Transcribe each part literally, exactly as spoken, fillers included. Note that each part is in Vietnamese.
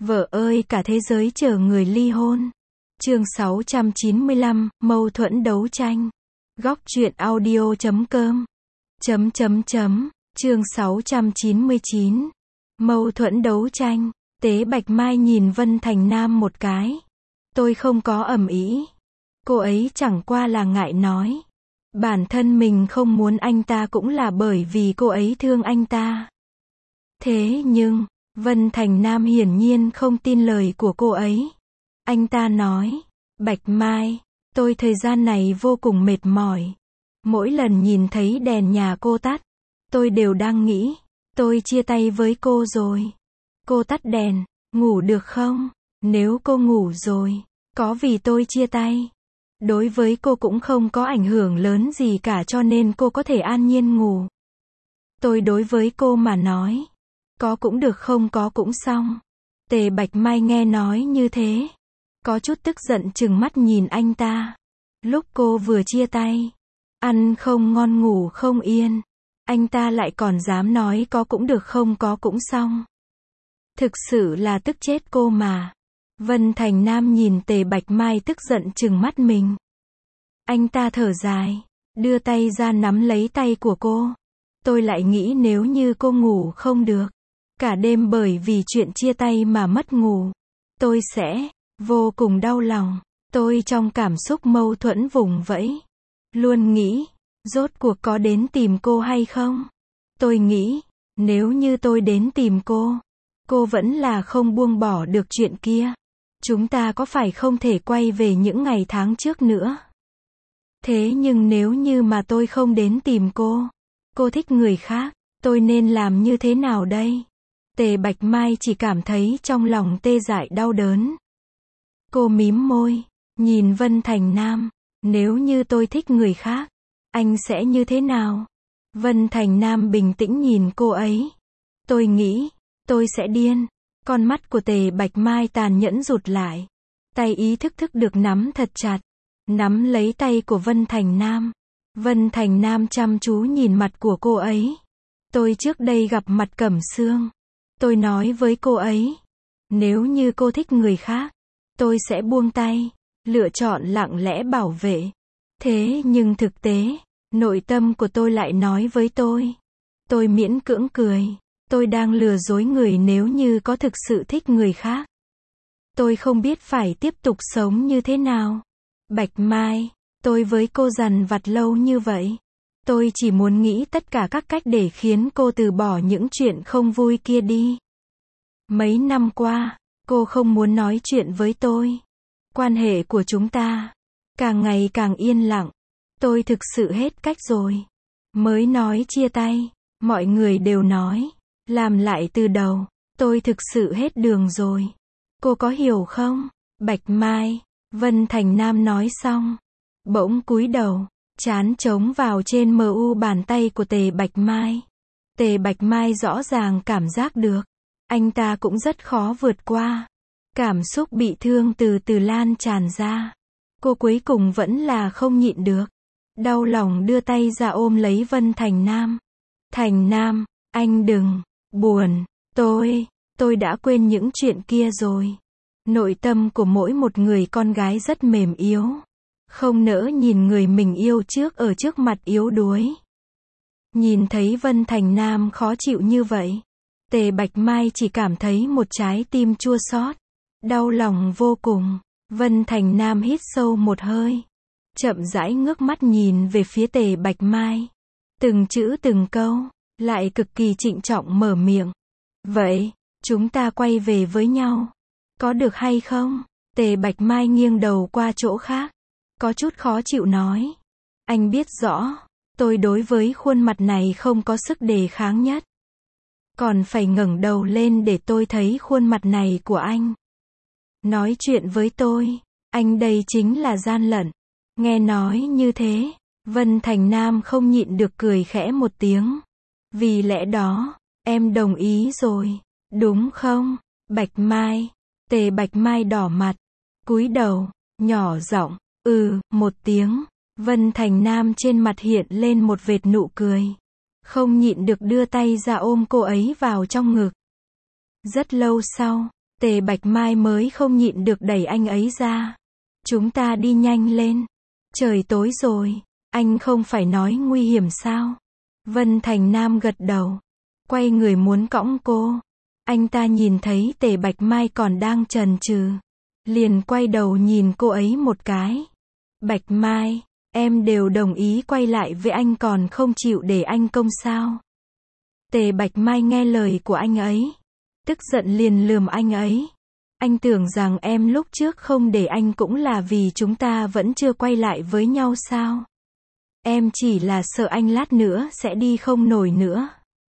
Vợ ơi cả thế giới chờ người ly hôn. Chương sáu trăm chín mươi lăm, mâu thuẫn đấu tranh. Góc truyện audio chấm com. Chấm chấm chấm. Chương sáu trăm chín mươi chín. Mâu thuẫn đấu tranh. Tế Bạch Mai nhìn Vân Thành Nam một cái. Tôi không có ầm ĩ. Cô ấy chẳng qua là ngại nói. Bản thân mình không muốn anh ta cũng là bởi vì cô ấy thương anh ta. Thế nhưng, Vân Thành Nam hiển nhiên không tin lời của cô ấy. Anh ta nói, Bạch Mai, tôi thời gian này vô cùng mệt mỏi. Mỗi lần nhìn thấy đèn nhà cô tắt, tôi đều đang nghĩ, tôi chia tay với cô rồi. Cô tắt đèn, ngủ được không? Nếu cô ngủ rồi, có vì tôi chia tay, đối với cô cũng không có ảnh hưởng lớn gì cả cho nên cô có thể an nhiên ngủ. Tôi đối với cô mà nói, có cũng được không có cũng xong. Tề Bạch Mai nghe nói như thế, có chút tức giận trừng mắt nhìn anh ta. Lúc cô vừa chia tay, ăn không ngon ngủ không yên, anh ta lại còn dám nói có cũng được không có cũng xong. Thực sự là tức chết cô mà. Vân Thành Nam nhìn Tề Bạch Mai tức giận trừng mắt mình. Anh ta thở dài, đưa tay ra nắm lấy tay của cô. Tôi lại nghĩ nếu như cô ngủ không được, cả đêm bởi vì chuyện chia tay mà mất ngủ, tôi sẽ vô cùng đau lòng. Tôi trong cảm xúc mâu thuẫn vùng vẫy, luôn nghĩ, rốt cuộc có đến tìm cô hay không? Tôi nghĩ, nếu như tôi đến tìm cô, cô vẫn là không buông bỏ được chuyện kia. Chúng ta có phải không thể quay về những ngày tháng trước nữa? Thế nhưng nếu như mà tôi không đến tìm cô, cô thích người khác, tôi nên làm như thế nào đây? Tề Bạch Mai chỉ cảm thấy trong lòng tê dại đau đớn. Cô mím môi, nhìn Vân Thành Nam, nếu như tôi thích người khác, anh sẽ như thế nào? Vân Thành Nam bình tĩnh nhìn cô ấy. Tôi nghĩ, tôi sẽ điên. Con mắt của Tề Bạch Mai tàn nhẫn rụt lại. Tay ý thức thức được nắm thật chặt. Nắm lấy tay của Vân Thành Nam. Vân Thành Nam chăm chú nhìn mặt của cô ấy. Tôi trước đây gặp mặt Cẩm Sương. Tôi nói với cô ấy, nếu như cô thích người khác, tôi sẽ buông tay, lựa chọn lặng lẽ bảo vệ. Thế nhưng thực tế, nội tâm của tôi lại nói với tôi. Tôi miễn cưỡng cười. Tôi đang lừa dối người nếu như có thực sự thích người khác. Tôi không biết phải tiếp tục sống như thế nào. Bạch Mai, tôi với cô dằn vặt lâu như vậy. Tôi chỉ muốn nghĩ tất cả các cách để khiến cô từ bỏ những chuyện không vui kia đi. Mấy năm qua, cô không muốn nói chuyện với tôi. Quan hệ của chúng ta càng ngày càng yên lặng. Tôi thực sự hết cách rồi. Mới nói chia tay, mọi người đều nói, làm lại từ đầu. Tôi thực sự hết đường rồi. Cô có hiểu không? Bạch Mai, Vân Thành Nam nói xong, bỗng cúi đầu, trán trống vào trên mờ u bàn tay của Tề Bạch Mai. Tề Bạch Mai rõ ràng cảm giác được, anh ta cũng rất khó vượt qua. Cảm xúc bị thương từ từ lan tràn ra. Cô cuối cùng vẫn là không nhịn được. Đau lòng đưa tay ra ôm lấy Vân Thành Nam. Thành Nam, anh đừng buồn, tôi, tôi đã quên những chuyện kia rồi. Nội tâm của mỗi một người con gái rất mềm yếu. Không nỡ nhìn người mình yêu trước ở trước mặt yếu đuối. Nhìn thấy Vân Thành Nam khó chịu như vậy, Tề Bạch Mai chỉ cảm thấy một trái tim chua xót, đau lòng vô cùng. Vân Thành Nam hít sâu một hơi, chậm rãi ngước mắt nhìn về phía Tề Bạch Mai. Từng chữ từng câu, lại cực kỳ trịnh trọng mở miệng. Vậy, chúng ta quay về với nhau, có được hay không? Tề Bạch Mai nghiêng đầu qua chỗ khác, có chút khó chịu nói. Anh biết rõ, tôi đối với khuôn mặt này không có sức đề kháng nhất. Còn phải ngẩng đầu lên để tôi thấy khuôn mặt này của anh. Nói chuyện với tôi, anh đây chính là gian lận. Nghe nói như thế, Vân Thành Nam không nhịn được cười khẽ một tiếng. Vì lẽ đó, em đồng ý rồi, đúng không? Bạch Mai, Tề Bạch Mai đỏ mặt, cúi đầu, nhỏ giọng, ừ, một tiếng. Vân Thành Nam trên mặt hiện lên một vệt nụ cười. Không nhịn được đưa tay ra ôm cô ấy vào trong ngực. Rất lâu sau, Tề Bạch Mai mới không nhịn được đẩy anh ấy ra. Chúng ta đi nhanh lên. Trời tối rồi, anh không phải nói nguy hiểm sao? Vân Thành Nam gật đầu. Quay người muốn cõng cô. Anh ta nhìn thấy Tề Bạch Mai còn đang chần chừ. Liền quay đầu nhìn cô ấy một cái. Bạch Mai, em đều đồng ý quay lại với anh còn không chịu để anh công sao? Tề Bạch Mai nghe lời của anh ấy. Tức giận liền lườm anh ấy. Anh tưởng rằng em lúc trước không để anh cũng là vì chúng ta vẫn chưa quay lại với nhau sao? Em chỉ là sợ anh lát nữa sẽ đi không nổi nữa.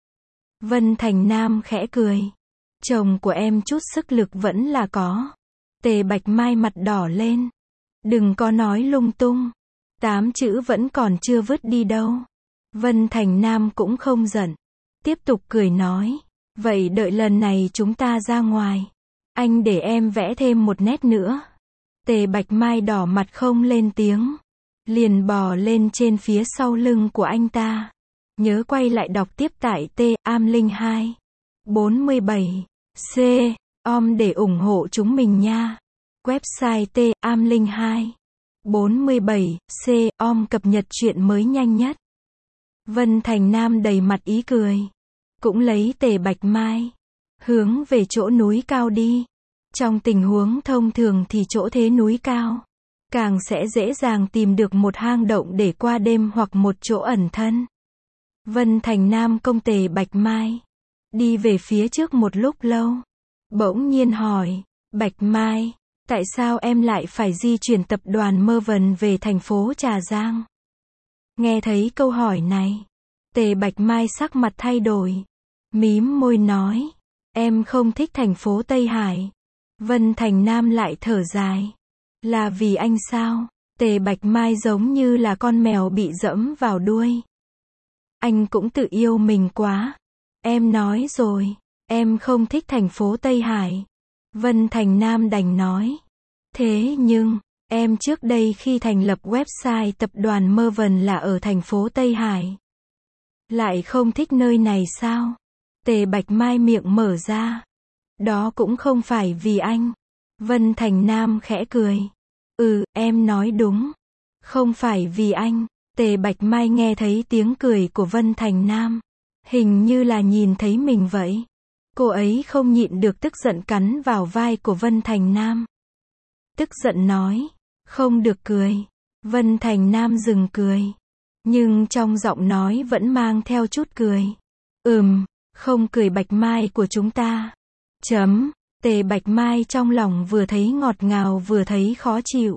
Vân Thành Nam khẽ cười. Chồng của em chút sức lực vẫn là có. Tề Bạch Mai mặt đỏ lên. Đừng có nói lung tung. Tám chữ vẫn còn chưa vứt đi đâu. Vân Thành Nam cũng không giận. Tiếp tục cười nói. Vậy đợi lần này chúng ta ra ngoài. Anh để em vẽ thêm một nét nữa. Tề Bạch Mai đỏ mặt không lên tiếng. Liền bò lên trên phía sau lưng của anh ta. Nhớ quay lại đọc tiếp tại T A M linh hai bốn mươi bảy C om để ủng hộ chúng mình nha. Website T A M linh hai bốn mươi bảy C om cập nhật chuyện mới nhanh nhất. Vân Thành Nam đầy mặt ý cười. Cũng lấy Tề Bạch Mai. Hướng về chỗ núi cao đi. Trong tình huống thông thường thì chỗ thế núi cao. Càng sẽ dễ dàng tìm được một hang động để qua đêm hoặc một chỗ ẩn thân. Vân Thành Nam công Tề Bạch Mai. Đi về phía trước một lúc lâu. Bỗng nhiên hỏi. Bạch Mai, tại sao em lại phải di chuyển tập đoàn Mervyn về thành phố Trà Giang? Nghe thấy câu hỏi này. Tề Bạch Mai sắc mặt thay đổi. Mím môi nói. Em không thích thành phố Tây Hải. Vân Thành Nam lại thở dài. Là vì anh sao? Tề Bạch Mai giống như là con mèo bị dẫm vào đuôi. Anh cũng tự yêu mình quá. Em nói rồi, em không thích thành phố Tây Hải. Vân Thành Nam đành nói. Thế nhưng, em trước đây khi thành lập website tập đoàn Mervyn là ở thành phố Tây Hải. Lại không thích nơi này sao? Tề Bạch Mai miệng mở ra. Đó cũng không phải vì anh. Vân Thành Nam khẽ cười. Ừ, em nói đúng. Không phải vì anh. Tề Bạch Mai nghe thấy tiếng cười của Vân Thành Nam. Hình như là nhìn thấy mình vậy. Cô ấy không nhịn được tức giận cắn vào vai của Vân Thành Nam. Tức giận nói. Không được cười. Vân Thành Nam dừng cười. Nhưng trong giọng nói vẫn mang theo chút cười. Ừm, không cười Bạch Mai của chúng ta. Chấm. Tề Bạch Mai trong lòng vừa thấy ngọt ngào vừa thấy khó chịu.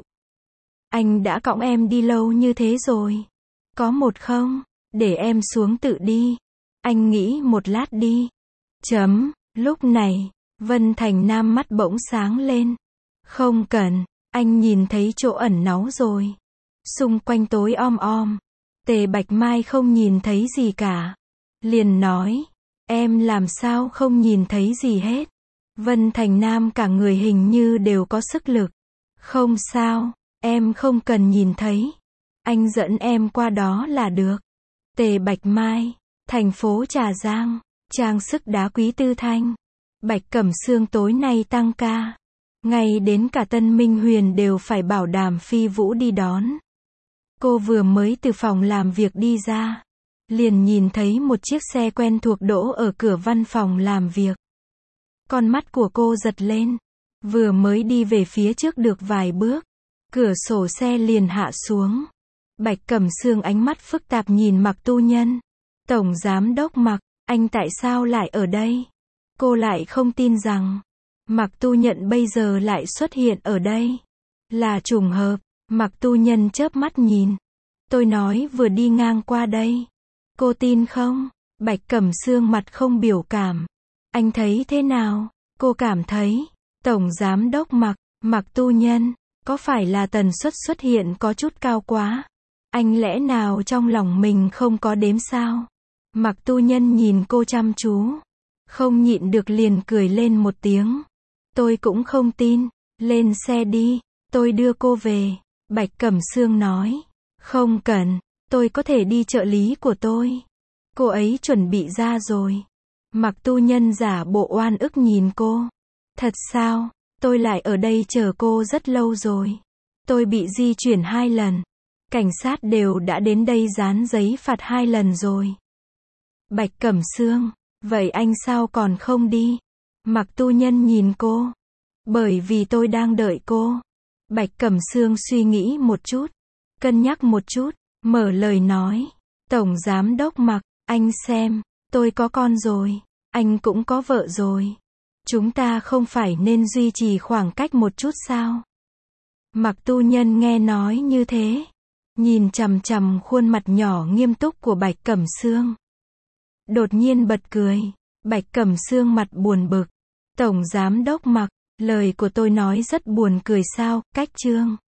Anh đã cõng em đi lâu như thế rồi. Có một không? Để em xuống tự đi. Anh nghĩ một lát đi. Chấm. Lúc này, Vân Thành Nam mắt bỗng sáng lên. Không cần, anh nhìn thấy chỗ ẩn náu rồi. Xung quanh tối om om. Tề Bạch Mai không nhìn thấy gì cả. Liền nói. Em làm sao không nhìn thấy gì hết. Vân Thành Nam cả người hình như đều có sức lực. Không sao, em không cần nhìn thấy. Anh dẫn em qua đó là được. Tề Bạch Mai, thành phố Trà Giang, trang sức đá quý Tư Thanh. Bạch Cẩm Sương tối nay tăng ca. Ngay đến cả Tân Minh Huyền đều phải bảo đảm Phi Vũ đi đón. Cô vừa mới từ phòng làm việc đi ra. Liền nhìn thấy một chiếc xe quen thuộc đỗ ở cửa văn phòng làm việc. Con mắt của cô giật lên. Vừa mới đi về phía trước được vài bước. Cửa sổ xe liền hạ xuống. Bạch Cẩm Sương ánh mắt phức tạp nhìn Mạc Tu Nhân. Tổng giám đốc Mạc, anh tại sao lại ở đây? Cô lại không tin rằng Mạc Tu Nhân bây giờ lại xuất hiện ở đây. Là trùng hợp. Mạc Tu Nhân chớp mắt nhìn. Tôi nói vừa đi ngang qua đây. Cô tin không? Bạch Cẩm Sương mặt không biểu cảm. Anh thấy thế nào? Cô cảm thấy, Tổng Giám đốc Mạc, Mạc Tu Nhân, có phải là tần suất xuất hiện có chút cao quá? Anh lẽ nào trong lòng mình không có đếm sao? Mạc Tu Nhân nhìn cô chăm chú. Không nhịn được liền cười lên một tiếng. Tôi cũng không tin. Lên xe đi, tôi đưa cô về. Bạch Cẩm Sương nói. Không cần, tôi có thể đi trợ lý của tôi. Cô ấy chuẩn bị ra rồi. Mạc Tu Nhân giả bộ oan ức nhìn cô. Thật sao? Tôi lại ở đây chờ cô rất lâu rồi. Tôi bị di chuyển hai lần. Cảnh sát đều đã đến đây dán giấy phạt hai lần rồi. Bạch Cẩm Sương, vậy anh sao còn không đi? Mạc Tu Nhân nhìn cô. Bởi vì tôi đang đợi cô. Bạch Cẩm Sương suy nghĩ một chút, cân nhắc một chút, mở lời nói. Tổng Giám Đốc Mạc, anh xem, tôi có con rồi, anh cũng có vợ rồi. Chúng ta không phải nên duy trì khoảng cách một chút sao? Mạc Tu Nhân nghe nói như thế, nhìn chằm chằm khuôn mặt nhỏ nghiêm túc của Bạch Cẩm Sương. Đột nhiên bật cười. Bạch Cẩm Sương mặt buồn bực. Tổng Giám Đốc Mạc, lời của tôi nói rất buồn cười sao? Cách Trương